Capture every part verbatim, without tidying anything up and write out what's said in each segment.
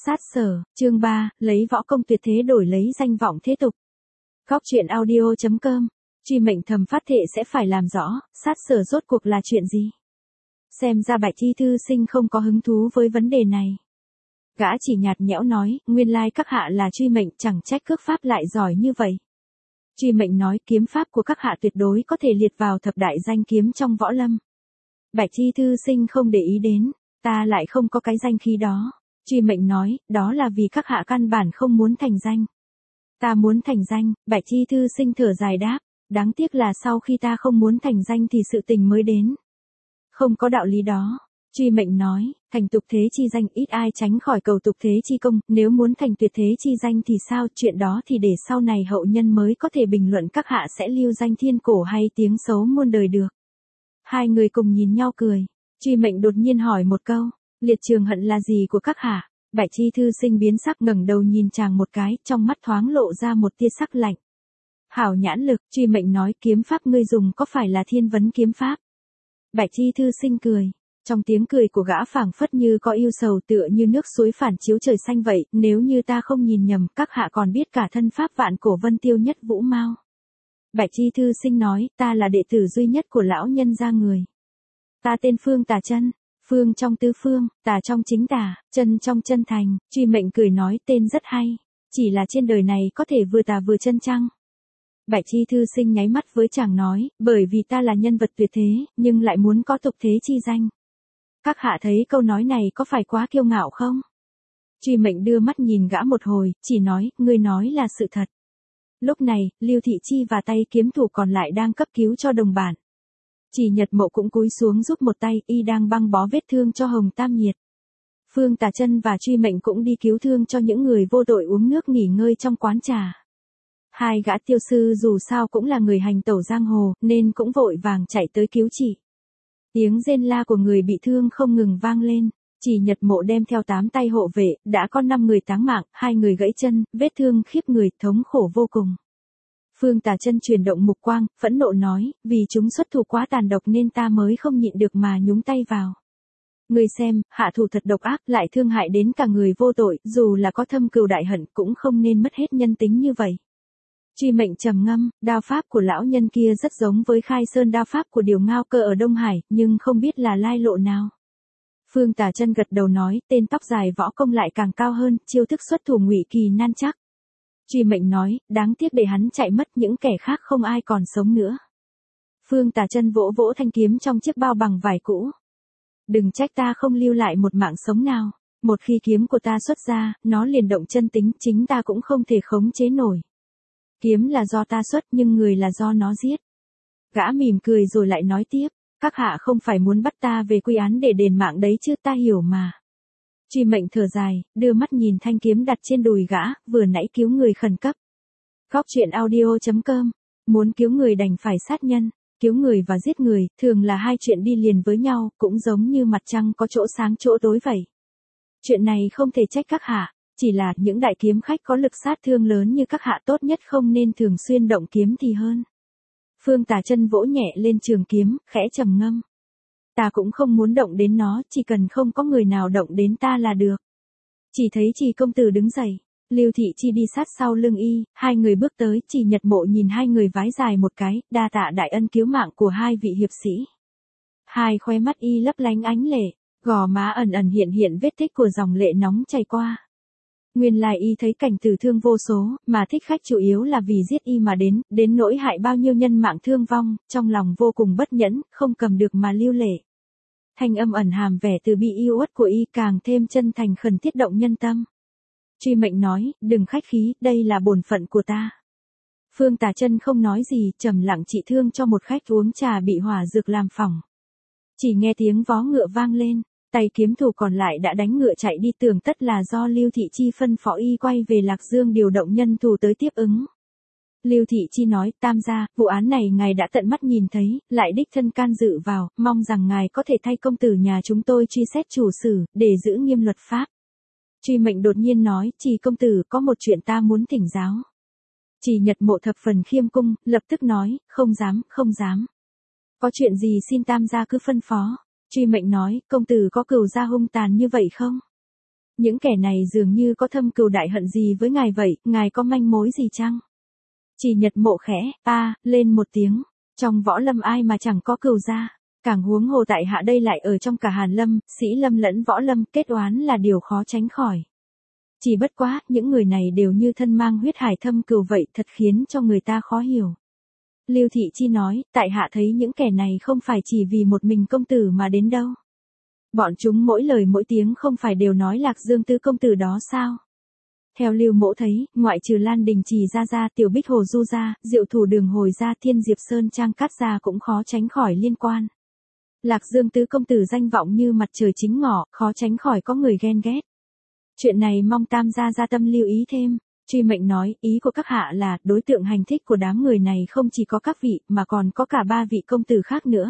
Sát sở, chương ba, lấy võ công tuyệt thế đổi lấy danh vọng thế tục. Góc truyện audio chấm com, truy mệnh thầm phát thệ sẽ phải làm rõ, sát sở rốt cuộc là chuyện gì? Xem ra Bạch Thi thư sinh không có hứng thú với vấn đề này. Gã chỉ nhạt nhẽo nói, nguyên lai các hạ là truy mệnh, chẳng trách cước pháp lại giỏi như vậy. Truy mệnh nói, kiếm pháp của các hạ tuyệt đối có thể liệt vào thập đại danh kiếm trong võ lâm. Bạch Thi thư sinh không để ý đến, ta lại không có cái danh khí đó. Truy mệnh nói, đó là vì các hạ căn bản không muốn thành danh. Ta muốn thành danh, Bạch Thi thư sinh thở dài đáp, đáng tiếc là sau khi ta không muốn thành danh thì sự tình mới đến. Không có đạo lý đó. Truy mệnh nói, thành tục thế chi danh ít ai tránh khỏi cầu tục thế chi công, nếu muốn thành tuyệt thế chi danh thì sao, chuyện đó thì để sau này hậu nhân mới có thể bình luận các hạ sẽ lưu danh thiên cổ hay tiếng xấu muôn đời được. Hai người cùng nhìn nhau cười. Truy mệnh đột nhiên hỏi một câu, liệt trường hận là gì của các hạ? Bạch Thi thư sinh biến sắc ngẩng đầu nhìn chàng một cái, trong mắt thoáng lộ ra một tia sắc lạnh. Hảo nhãn lực, truy mệnh nói, kiếm pháp ngươi dùng có phải là thiên vấn kiếm pháp? Bạch Thi thư sinh cười. Trong tiếng cười của gã phảng phất như có yêu sầu, tựa như nước suối phản chiếu trời xanh vậy, nếu như ta không nhìn nhầm, các hạ còn biết cả thân pháp vạn cổ vân tiêu nhất vũ mao. Bạch Thi thư sinh nói, ta là đệ tử duy nhất của lão nhân gia người. Ta tên Phương Tà Chân, Phương trong tứ phương, Tà trong chính tà, Chân trong chân thành. Truy mệnh cười nói, tên rất hay, chỉ là trên đời này có thể vừa tà vừa chân chăng? Bạch Thi thư sinh nháy mắt với chàng nói, bởi vì ta là nhân vật tuyệt thế, nhưng lại muốn có tục thế chi danh. Các hạ thấy câu nói này có phải quá kiêu ngạo không? Truy mệnh đưa mắt nhìn gã một hồi, chỉ nói, ngươi nói là sự thật. Lúc này, Lưu Thị Chi và tay kiếm thủ còn lại đang cấp cứu cho đồng bản. Chỉ Nhật Mộ cũng cúi xuống giúp một tay, y đang băng bó vết thương cho Hồng Tam Nhiệt. Phương Tà Chân và Truy mệnh cũng đi cứu thương cho những người vô tội uống nước nghỉ ngơi trong quán trà. Hai gã tiêu sư dù sao cũng là người hành tẩu giang hồ, nên cũng vội vàng chạy tới cứu trị. Tiếng rên la của người bị thương không ngừng vang lên. Chỉ Nhật Mộ đem theo tám tay hộ vệ, đã có năm người táng mạng, hai người gãy chân, vết thương khiếp người, thống khổ vô cùng. Phương Tà Chân chuyển động mục quang, phẫn nộ nói, vì chúng xuất thủ quá tàn độc nên ta mới không nhịn được mà nhúng tay vào. Người xem, hạ thủ thật độc ác, lại thương hại đến cả người vô tội, dù là có thâm cừu đại hận cũng không nên mất hết nhân tính như vậy. Truy mệnh trầm ngâm, đao pháp của lão nhân kia rất giống với Khai Sơn đao pháp của Điều Ngao Cơ ở Đông Hải, nhưng không biết là lai lộ nào. Phương Tà Chân gật đầu nói, tên tóc dài võ công lại càng cao hơn, chiêu thức xuất thủ ngụy kỳ nan chắc. Truy mệnh nói, đáng tiếc để hắn chạy mất, những kẻ khác không ai còn sống nữa. Phương Tà Chân vỗ vỗ thanh kiếm trong chiếc bao bằng vải cũ. Đừng trách ta không lưu lại một mạng sống nào, một khi kiếm của ta xuất ra, nó liền động chân tính, chính ta cũng không thể khống chế nổi. Kiếm là do ta xuất nhưng người là do nó giết. Gã mỉm cười rồi lại nói tiếp, các hạ không phải muốn bắt ta về quy án để đền mạng đấy chứ, ta hiểu mà. Truy mệnh thở dài, đưa mắt nhìn thanh kiếm đặt trên đùi gã, vừa nãy cứu người khẩn cấp. Góc truyện audio chấm com, muốn cứu người đành phải sát nhân, cứu người và giết người, thường là hai chuyện đi liền với nhau, cũng giống như mặt trăng có chỗ sáng chỗ tối vậy. Chuyện này không thể trách các hạ, chỉ là những đại kiếm khách có lực sát thương lớn như các hạ tốt nhất không nên thường xuyên động kiếm thì hơn. Phương Tà Chân vỗ nhẹ lên trường kiếm, khẽ trầm ngâm. Ta cũng không muốn động đến nó, chỉ cần không có người nào động đến ta là được. Chỉ thấy Trì công tử đứng dậy, Lưu Thị Chi đi sát sau lưng y, hai người bước tới, Trì Nhật Mộ nhìn hai người vái dài một cái, đa tạ đại ân cứu mạng của hai vị hiệp sĩ. Hai khóe mắt y lấp lánh ánh lệ, gò má ẩn ẩn hiện hiện vết tích của dòng lệ nóng chảy qua. Nguyên lai y thấy cảnh tử thương vô số, mà thích khách chủ yếu là vì giết y mà đến, đến nỗi hại bao nhiêu nhân mạng thương vong, trong lòng vô cùng bất nhẫn, không cầm được mà lưu lệ. Thanh âm ẩn hàm vẻ từ bi yêu uất của y càng thêm chân thành khẩn thiết động nhân tâm. Truy mệnh nói, đừng khách khí, đây là bổn phận của ta. Phương Tà Chân không nói gì, trầm lặng trị thương cho một khách uống trà bị hỏa dược làm phỏng. Chỉ nghe tiếng vó ngựa vang lên. Tay kiếm thủ còn lại đã đánh ngựa chạy đi, tưởng tất là do Lưu Thị Chi phân phó y quay về Lạc Dương điều động nhân thủ tới tiếp ứng. Lưu Thị Chi nói, tam gia, vụ án này ngài đã tận mắt nhìn thấy, lại đích thân can dự vào, mong rằng ngài có thể thay công tử nhà chúng tôi truy xét chủ sử, để giữ nghiêm luật pháp. Truy mệnh đột nhiên nói, Trì công tử, có một chuyện ta muốn thỉnh giáo. Trì Nhật Mộ thập phần khiêm cung, lập tức nói, không dám, không dám. Có chuyện gì xin tam gia cứ phân phó. Truy mệnh nói, công tử có cừu gia hung tàn như vậy không? Những kẻ này dường như có thâm cừu đại hận gì với ngài vậy, ngài có manh mối gì chăng? Chỉ Nhật Mộ khẽ, a, lên một tiếng, trong võ lâm ai mà chẳng có cừu gia, càng huống hồ tại hạ đây lại ở trong cả Hàn Lâm, Sĩ Lâm lẫn võ lâm, kết oán là điều khó tránh khỏi. Chỉ bất quá, những người này đều như thân mang huyết hải thâm cừu vậy, thật khiến cho người ta khó hiểu. Lưu Thị Chi nói, tại hạ thấy những kẻ này không phải chỉ vì một mình công tử mà đến đâu. Bọn chúng mỗi lời mỗi tiếng không phải đều nói Lạc Dương tứ công tử đó sao? Theo Lưu Mỗ thấy, ngoại trừ Lan Đình Trì gia gia, Tiểu Bích Hồ Du gia, Diệu Thủ Đường Hồi gia, Thiên Diệp Sơn Trang Cát gia cũng khó tránh khỏi liên quan. Lạc Dương tứ công tử danh vọng như mặt trời chính ngọ, khó tránh khỏi có người ghen ghét. Chuyện này mong Tam gia gia tâm lưu ý thêm. Truy Mệnh nói, ý của các hạ là, đối tượng hành thích của đám người này không chỉ có các vị, mà còn có cả ba vị công tử khác nữa.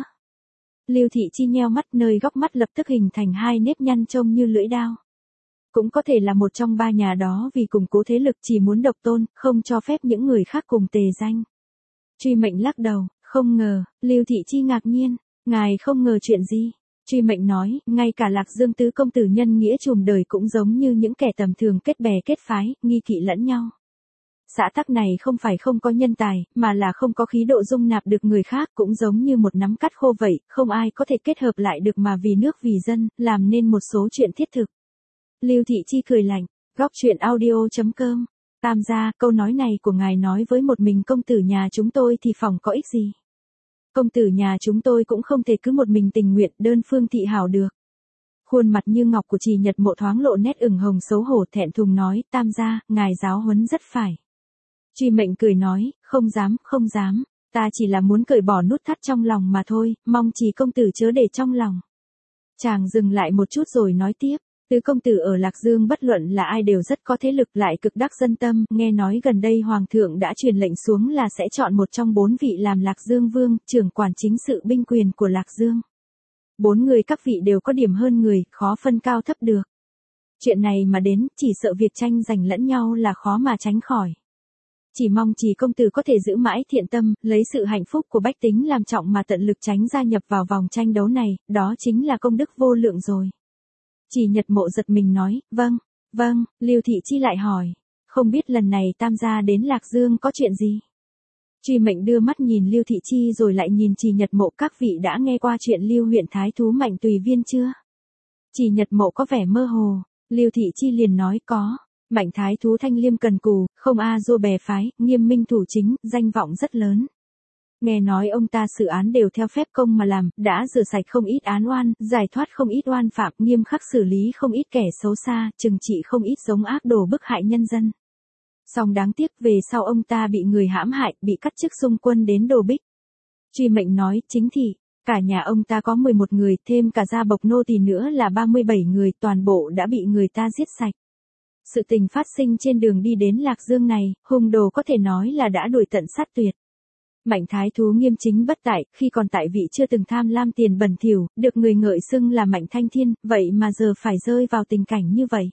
Lưu Thị Chi nheo mắt, nơi góc mắt lập tức hình thành hai nếp nhăn trông như lưỡi dao. Cũng có thể là một trong ba nhà đó vì củng cố thế lực chỉ muốn độc tôn, không cho phép những người khác cùng tề danh. Truy Mệnh lắc đầu, không ngờ. Lưu Thị Chi ngạc nhiên, ngài không ngờ chuyện gì? Truy Mệnh nói, ngay cả Lạc Dương tứ công tử nhân nghĩa trùm đời cũng giống như những kẻ tầm thường kết bè kết phái, nghi kỵ lẫn nhau. Xã tắc này không phải không có nhân tài, mà là không có khí độ dung nạp được người khác, cũng giống như một nắm cắt khô vậy, không ai có thể kết hợp lại được mà vì nước vì dân, làm nên một số chuyện thiết thực. Lưu Thị Chi cười lạnh, góc chuyện audio chấm com. Tam gia, câu nói này của ngài nói với một mình công tử nhà chúng tôi thì phòng có ích gì? Công tử nhà chúng tôi cũng không thể cứ một mình tình nguyện đơn phương thị hảo được. Khuôn mặt như ngọc của Trì Nhật Mộ thoáng lộ nét ửng hồng xấu hổ, thẹn thùng nói, Tam gia, ngài giáo huấn rất phải. Truy Mệnh cười nói, không dám, không dám, ta chỉ là muốn cởi bỏ nút thắt trong lòng mà thôi, mong Trì công tử chớ để trong lòng. Chàng dừng lại một chút rồi nói tiếp, tứ công tử ở Lạc Dương bất luận là ai đều rất có thế lực, lại cực đắc dân tâm, nghe nói gần đây Hoàng thượng đã truyền lệnh xuống là sẽ chọn một trong bốn vị làm Lạc Dương Vương, trưởng quản chính sự binh quyền của Lạc Dương. Bốn người các vị đều có điểm hơn người, khó phân cao thấp được. Chuyện này mà đến, chỉ sợ việc tranh giành lẫn nhau là khó mà tránh khỏi. Chỉ mong Trì công tử có thể giữ mãi thiện tâm, lấy sự hạnh phúc của bách tính làm trọng mà tận lực tránh gia nhập vào vòng tranh đấu này, đó chính là công đức vô lượng rồi. Trì Nhật Mộ giật mình nói, vâng, vâng. Lưu Thị Chi lại hỏi, không biết lần này Tam gia đến Lạc Dương có chuyện gì? Truy Mệnh đưa mắt nhìn Lưu Thị Chi rồi lại nhìn Trì Nhật Mộ, các vị đã nghe qua chuyện Lưu huyện thái thú Mạnh Tùy Viên chưa? Trì Nhật Mộ có vẻ mơ hồ. Lưu Thị Chi liền nói, có. Mạnh thái thú thanh liêm cần cù, không a dua bè phái, nghiêm minh thủ chính, danh vọng rất lớn. Nghe nói ông ta xử án đều theo phép công mà làm, đã rửa sạch không ít án oan, giải thoát không ít oan phạm, nghiêm khắc xử lý không ít kẻ xấu xa, trừng trị không ít giống ác đồ bức hại nhân dân. Song đáng tiếc về sau ông ta bị người hãm hại, bị cắt chức xung quân đến Đồ Bích. Truy Mệnh nói, chính thị, cả nhà ông ta có mười một người, thêm cả gia bộc nô tỳ nữa là ba mươi bảy người, toàn bộ đã bị người ta giết sạch. Sự tình phát sinh trên đường đi đến Lạc Dương này, hung đồ có thể nói là đã đuổi tận sát tuyệt. Mạnh thái thú nghiêm chính bất tại, khi còn tại vị chưa từng tham lam tiền bẩn thỉu, được người ngợi xưng là Mạnh Thanh Thiên, vậy mà giờ phải rơi vào tình cảnh như vậy.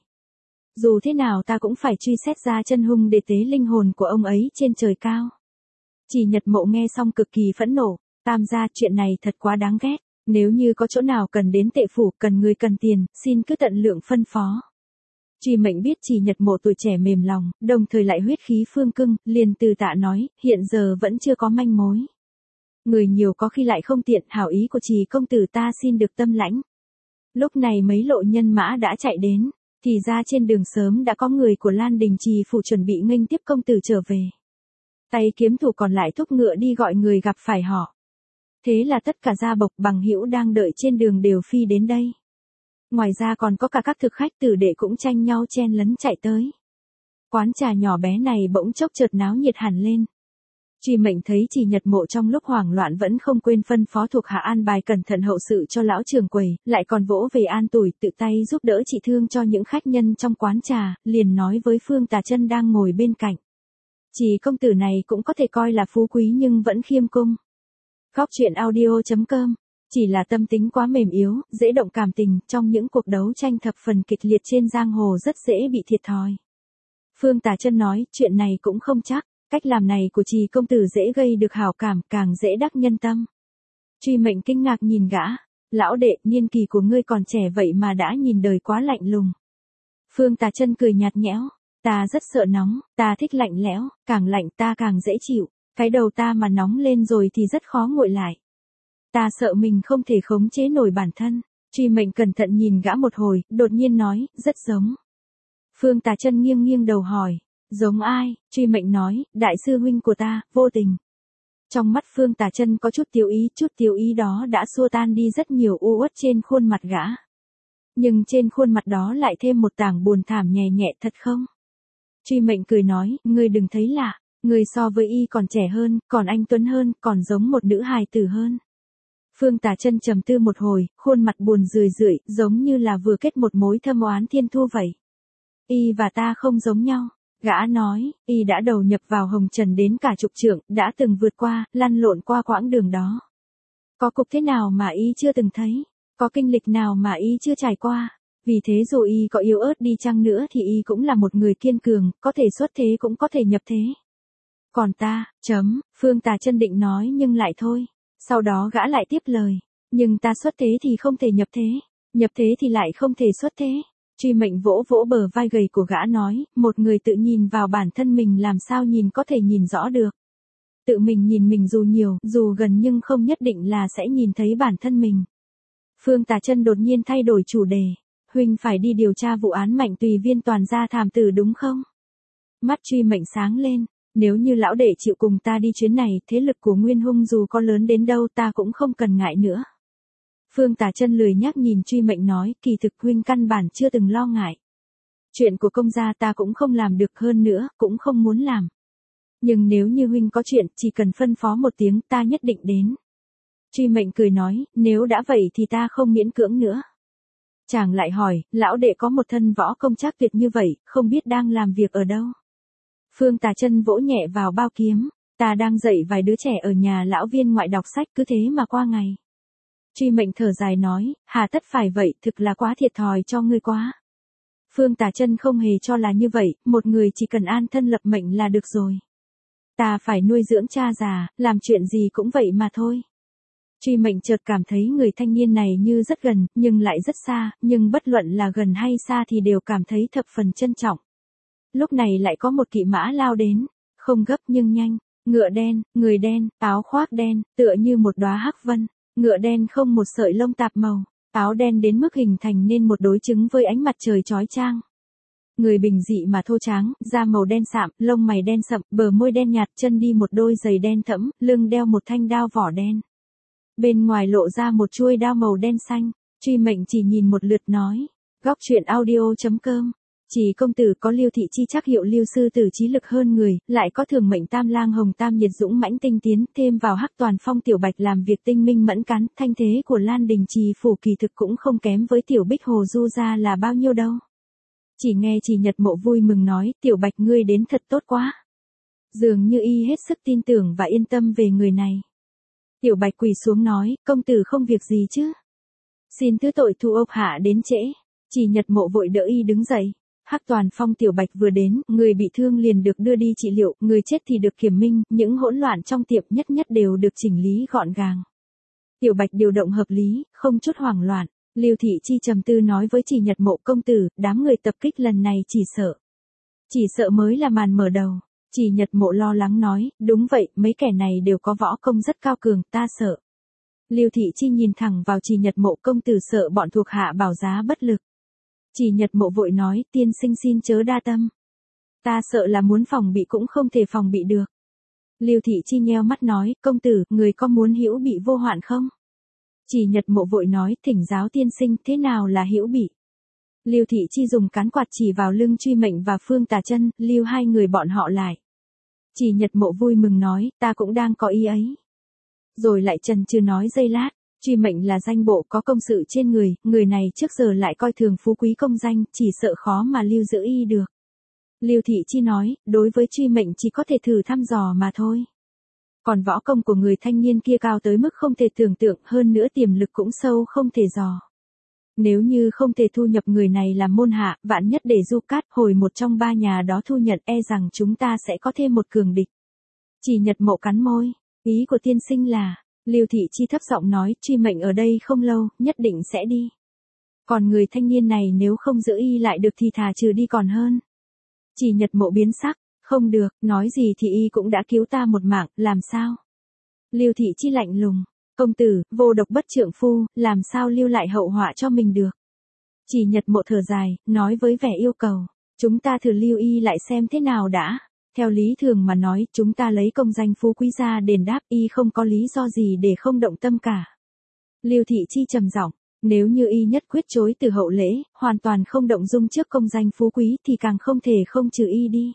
Dù thế nào ta cũng phải truy xét ra chân hung để tế linh hồn của ông ấy trên trời cao. Trì Nhật Mộ nghe xong cực kỳ phẫn nộ, Tam gia, chuyện này thật quá đáng ghét, nếu như có chỗ nào cần đến tệ phủ, cần người cần tiền, xin cứ tận lượng phân phó. Truy Mệnh biết Trì Nhật Mộ tuổi trẻ mềm lòng, đồng thời lại huyết khí phương cưng, liền từ tạ nói, hiện giờ vẫn chưa có manh mối. Người nhiều có khi lại không tiện, hảo ý của Trì công tử ta xin được tâm lãnh. Lúc này mấy lộ nhân mã đã chạy đến, thì ra trên đường sớm đã có người của Lan Đình Trì phủ chuẩn bị nghênh tiếp công tử trở về. Tay kiếm thủ còn lại thúc ngựa đi gọi người gặp phải họ. Thế là tất cả gia bộc bằng hữu đang đợi trên đường đều phi đến đây. Ngoài ra còn có cả các thực khách tử đệ cũng tranh nhau chen lấn chạy tới. Quán trà nhỏ bé này bỗng chốc chợt náo nhiệt hẳn lên. Truy Mệnh thấy Trì Nhật Mộ trong lúc hoảng loạn vẫn không quên phân phó thuộc hạ an bài cẩn thận hậu sự cho lão trưởng quầy, lại còn vỗ về an tủi, tự tay giúp đỡ trị thương cho những khách nhân trong quán trà, liền nói với Phương Tà Chân đang ngồi bên cạnh. Trì công tử này cũng có thể coi là phú quý nhưng vẫn khiêm cung. Góc chuyện audio chấm com. Chỉ là tâm tính quá mềm yếu, dễ động cảm tình, trong những cuộc đấu tranh thập phần kịch liệt trên giang hồ rất dễ bị thiệt thòi. Phương Tà Chân nói, chuyện này cũng không chắc, cách làm này của Trì công tử dễ gây được hảo cảm, càng dễ đắc nhân tâm. Truy Mệnh kinh ngạc nhìn gã, lão đệ, niên kỳ của ngươi còn trẻ vậy mà đã nhìn đời quá lạnh lùng. Phương Tà Chân cười nhạt nhẽo, ta rất sợ nóng, ta thích lạnh lẽo, càng lạnh ta càng dễ chịu, cái đầu ta mà nóng lên rồi thì rất khó nguội lại. Ta sợ mình không thể khống chế nổi bản thân. Truy Mệnh cẩn thận nhìn gã một hồi, đột nhiên nói, rất giống. Phương Tà Chân nghiêng nghiêng đầu hỏi, giống ai? Truy Mệnh nói, đại sư huynh của ta, Vô Tình. Trong mắt Phương Tà Chân có chút tiêu ý, chút tiêu ý đó đã xua tan đi rất nhiều u uất trên khuôn mặt gã. Nhưng trên khuôn mặt đó lại thêm một tảng buồn thảm nhẹ nhẹ, thật không? Truy Mệnh cười nói, ngươi đừng thấy lạ, ngươi so với y còn trẻ hơn, còn anh tuấn hơn, còn giống một nữ hài tử hơn. Phương Tà Chân trầm tư một hồi, khuôn mặt buồn rười rượi, giống như là vừa kết một mối thâm oán thiên thu vậy. Y và ta không giống nhau. Gã nói, y đã đầu nhập vào hồng trần đến cả chục trượng, đã từng vượt qua, lăn lộn qua quãng đường đó. Có cục thế nào mà y chưa từng thấy, có kinh lịch nào mà y chưa trải qua. Vì thế dù y có yếu ớt đi chăng nữa thì y cũng là một người kiên cường, có thể xuất thế cũng có thể nhập thế. Còn ta, chấm, Phương Tà Chân định nói nhưng lại thôi. Sau đó gã lại tiếp lời, nhưng ta xuất thế thì không thể nhập thế, nhập thế thì lại không thể xuất thế. Truy Mệnh vỗ vỗ bờ vai gầy của gã nói, một người tự nhìn vào bản thân mình làm sao nhìn có thể nhìn rõ được. Tự mình nhìn mình dù nhiều, dù gần nhưng không nhất định là sẽ nhìn thấy bản thân mình. Phương Tà Chân đột nhiên thay đổi chủ đề, huynh phải đi điều tra vụ án Mạnh Tùy Viên toàn gia thảm tử đúng không? Mắt Truy Mệnh sáng lên, nếu như lão đệ chịu cùng ta đi chuyến này, thế lực của Nguyên Hung dù có lớn đến đâu ta cũng không cần ngại nữa. Phương Tà Chân lười nhác nhìn Truy Mệnh nói, kỳ thực huynh căn bản chưa từng lo ngại. Chuyện của công gia ta cũng không làm được, hơn nữa, cũng không muốn làm. Nhưng nếu như huynh có chuyện, chỉ cần phân phó một tiếng ta nhất định đến. Truy Mệnh cười nói, nếu đã vậy thì ta không miễn cưỡng nữa. Chàng lại hỏi, lão đệ có một thân võ công trác tuyệt như vậy, không biết đang làm việc ở đâu. Phương Tà Chân vỗ nhẹ vào bao kiếm, ta đang dạy vài đứa trẻ ở nhà lão viên ngoại đọc sách, cứ thế mà qua ngày. Truy Mệnh thở dài nói, hà tất phải vậy, thực là quá thiệt thòi cho ngươi quá. Phương Tà Chân không hề cho là như vậy, một người chỉ cần an thân lập mệnh là được rồi. Ta phải nuôi dưỡng cha già, làm chuyện gì cũng vậy mà thôi. Truy Mệnh chợt cảm thấy người thanh niên này như rất gần, nhưng lại rất xa, nhưng bất luận là gần hay xa thì đều cảm thấy thập phần trân trọng. Lúc này lại có một kỵ mã lao đến, không gấp nhưng nhanh, ngựa đen, người đen, áo khoác đen, tựa như một đóa hắc vân, ngựa đen không một sợi lông tạp màu, áo đen đến mức hình thành nên một đối chứng với ánh mặt trời chói chang. Người bình dị mà thô tráng, da màu đen sạm, lông mày đen sậm, bờ môi đen nhạt, chân đi một đôi giày đen thẫm, lưng đeo một thanh đao vỏ đen. Bên ngoài lộ ra một chuôi đao màu đen xanh. Truy Mệnh chỉ nhìn một lượt nói, góc truyện audio chấm com. Chỉ công tử có Lưu Thị Chi chắc hiệu Lưu sư tử trí lực hơn người, lại có Thường Mệnh Tam Lang Hồng Tam nhiệt dũng mãnh tinh tiến, thêm vào Hắc Toàn Phong Tiểu Bạch làm việc tinh minh mẫn cán, thanh thế của Lan Đình Trì phủ kỳ thực cũng không kém với Tiểu Bích Hồ Du gia là bao nhiêu đâu. Chỉ nghe Trì Nhật Mộ vui mừng nói, Tiểu Bạch ngươi đến thật tốt quá. Dường như y hết sức tin tưởng và yên tâm về người này. Tiểu Bạch quỳ xuống nói, công tử không việc gì chứ? Xin thứ tội thu ốc hạ đến trễ. Trì Nhật Mộ vội đỡ y đứng dậy. Hắc Toàn Phong Tiểu Bạch vừa đến, người bị thương liền được đưa đi trị liệu, người chết thì được kiểm minh, những hỗn loạn trong tiệm nhất nhất đều được chỉnh lý gọn gàng. Tiểu Bạch điều động hợp lý, không chút hoảng loạn. Lưu Thị Chi trầm tư nói với Trì Nhật Mộ, công tử, đám người tập kích lần này chỉ sợ. Chỉ sợ mới là màn mở đầu. Trì Nhật Mộ lo lắng nói, đúng vậy, mấy kẻ này đều có võ công rất cao cường, ta sợ. Lưu Thị Chi nhìn thẳng vào Trì Nhật Mộ, công tử sợ bọn thuộc hạ bảo giá bất lực. Trì Nhật Mộ vội nói, tiên sinh xin chớ đa tâm. Ta sợ là muốn phòng bị cũng không thể phòng bị được. Lưu Thị Chi nheo mắt nói, công tử, người có muốn hữu bị vô hoạn không? Trì Nhật Mộ vội nói, thỉnh giáo tiên sinh, thế nào là hữu bị? Lưu Thị Chi dùng cán quạt chỉ vào lưng Truy Mệnh và Phương Tà Chân, lưu hai người bọn họ lại. Trì Nhật Mộ vui mừng nói, ta cũng đang có ý ấy. Rồi lại chần chừ nói giây lát, Truy Mệnh là danh bộ có công sự trên người, người này trước giờ lại coi thường phú quý công danh, chỉ sợ khó mà lưu giữ y được. Lưu Thị Chi nói, đối với Truy Mệnh chỉ có thể thử thăm dò mà thôi. Còn võ công của người thanh niên kia cao tới mức không thể tưởng tượng, hơn nữa tiềm lực cũng sâu không thể dò. Nếu như không thể thu nhập người này làm môn hạ, vạn nhất để Du Cát hồi một trong ba nhà đó thu nhận, e rằng chúng ta sẽ có thêm một cường địch. Trì Nhật Mộ cắn môi, ý của tiên sinh là, Lưu Thị Chi thấp giọng nói, Truy Mệnh ở đây không lâu, nhất định sẽ đi. Còn người thanh niên này nếu không giữ y lại được thì thà trừ đi còn hơn. Chỉ Nhật Mộ biến sắc, không được, nói gì thì y cũng đã cứu ta một mạng, làm sao? Lưu Thị Chi lạnh lùng, công tử, vô độc bất trượng phu, làm sao lưu lại hậu họa cho mình được? Chỉ Nhật Mộ thở dài, nói với vẻ yêu cầu, chúng ta thử lưu y lại xem thế nào đã. Theo lý thường mà nói, chúng ta lấy công danh phú quý ra đền đáp, y không có lý do gì để không động tâm cả. Lưu Thị Chi trầm giọng, nếu như y nhất quyết chối từ hậu lễ, hoàn toàn không động dung trước công danh phú quý thì càng không thể không trừ y đi.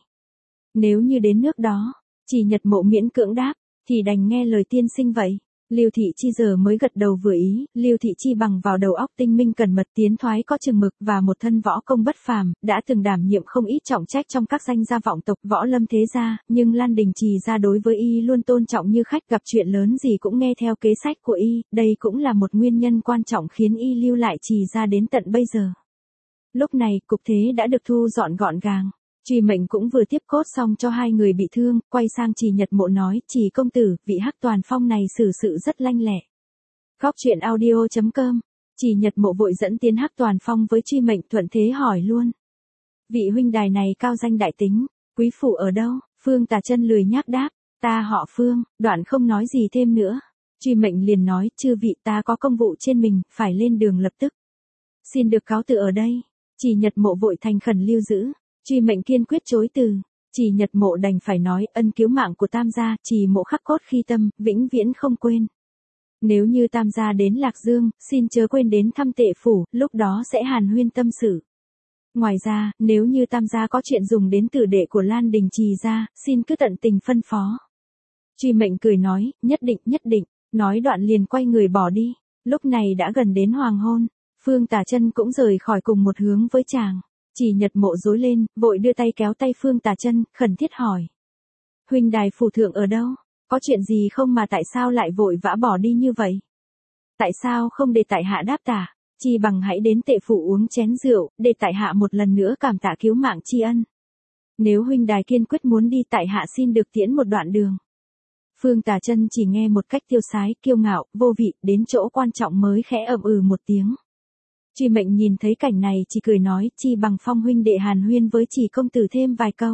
Nếu như đến nước đó, Chỉ Nhật Mộ miễn cưỡng đáp, thì đành nghe lời tiên sinh vậy. Lưu Thị Chi giờ mới gật đầu vừa ý, Lưu Thị Chi bằng vào đầu óc tinh minh cẩn mật tiến thoái có chừng mực và một thân võ công bất phàm, đã từng đảm nhiệm không ít trọng trách trong các danh gia vọng tộc võ lâm thế gia, nhưng Lan Đình Trì gia đối với y luôn tôn trọng như khách, gặp chuyện lớn gì cũng nghe theo kế sách của y, đây cũng là một nguyên nhân quan trọng khiến y lưu lại Trì gia đến tận bây giờ. Lúc này, cục thế đã được thu dọn gọn gàng. Truy Mệnh cũng vừa tiếp cốt xong cho hai người bị thương, quay sang Chỉ Nhật Mộ nói, Chỉ công tử, vị Hắc Toàn Phong này xử sự rất lanh lẹ. Góc truyện audio chấm com. Chỉ Nhật Mộ vội dẫn tiến Hắc Toàn Phong với Truy Mệnh, thuận thế hỏi luôn. Vị huynh đài này cao danh đại tính, quý phủ ở đâu? Phương Tà Chân lười nhác đáp, ta họ Phương, đoạn không nói gì thêm nữa. Truy Mệnh liền nói, chư vị, ta có công vụ trên mình, phải lên đường lập tức. Xin được cáo từ ở đây. Chỉ Nhật Mộ vội thành khẩn lưu giữ. Truy Mệnh kiên quyết chối từ. Chỉ Nhật Mộ đành phải nói, ân cứu mạng của Tam gia, Chỉ Mộ khắc cốt khi tâm, vĩnh viễn không quên. Nếu như Tam gia đến Lạc Dương, xin chớ quên đến thăm Tệ phủ, lúc đó sẽ hàn huyên tâm sự. Ngoài ra, nếu như Tam gia có chuyện dùng đến tử đệ của Lan Đình Trì gia, xin cứ tận tình phân phó. Truy Mệnh cười nói, nhất định, nhất định, nói đoạn liền quay người bỏ đi. Lúc này đã gần đến hoàng hôn, Phương Tà Chân cũng rời khỏi cùng một hướng với chàng. Chỉ Nhật Mộ rối lên, vội đưa tay kéo tay Phương Tà Chân, khẩn thiết hỏi. Huynh đài phủ thượng ở đâu? Có chuyện gì không mà tại sao lại vội vã bỏ đi như vậy? Tại sao không để tại hạ đáp tả? Chi bằng hãy đến Tệ phủ uống chén rượu, để tại hạ một lần nữa cảm tạ cứu mạng tri ân. Nếu huynh đài kiên quyết muốn đi, tại hạ xin được tiễn một đoạn đường. Phương Tà Chân chỉ nghe một cách tiêu sái, kiêu ngạo, vô vị, đến chỗ quan trọng mới khẽ ậm ừ một tiếng. Truy Mệnh nhìn thấy cảnh này chỉ cười nói, chi bằng Phong huynh đệ hàn huyên với Chỉ công tử thêm vài câu.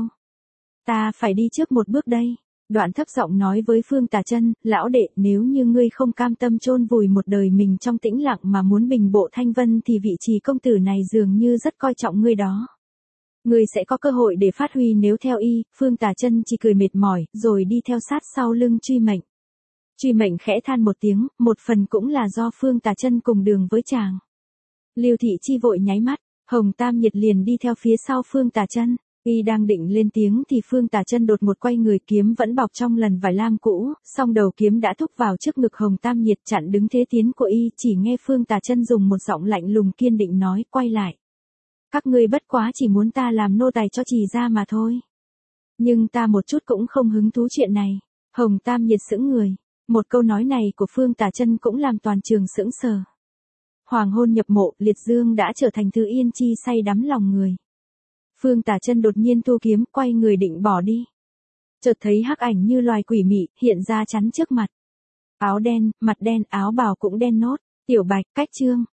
Ta phải đi trước một bước đây. Đoạn thấp giọng nói với Phương Tà Chân, lão đệ, nếu như ngươi không cam tâm chôn vùi một đời mình trong tĩnh lặng mà muốn bình bộ thanh vân thì vị Chỉ công tử này dường như rất coi trọng ngươi đó. Ngươi sẽ có cơ hội để phát huy nếu theo y. Phương Tà Chân chỉ cười mệt mỏi, rồi đi theo sát sau lưng Truy Mệnh. Truy Mệnh khẽ than một tiếng, một phần cũng là do Phương Tà Chân cùng đường với chàng. Lưu Thị Chi vội nháy mắt, Hồng Tam Nhiệt liền đi theo phía sau Phương Tà Chân. Y đang định lên tiếng thì Phương Tà Chân đột ngột quay người, kiếm vẫn bọc trong lần vải lam cũ, song đầu kiếm đã thúc vào trước ngực Hồng Tam Nhiệt, chặn đứng thế tiến của y. Chỉ nghe Phương Tà Chân dùng một giọng lạnh lùng kiên định nói, quay lại. Các ngươi bất quá chỉ muốn ta làm nô tài cho Trì gia mà thôi. Nhưng ta một chút cũng không hứng thú chuyện này. Hồng Tam Nhiệt sững người. Một câu nói này của Phương Tà Chân cũng làm toàn trường sững sờ. Hoàng hôn nhập mộ, liệt dương đã trở thành thứ yên chi say đắm lòng người. Phương Tà Chân đột nhiên thu kiếm, quay người định bỏ đi. Chợt thấy hắc ảnh như loài quỷ mị hiện ra chắn trước mặt. Áo đen, mặt đen, áo bào cũng đen nốt. Tiểu Bạch, Cách Chương.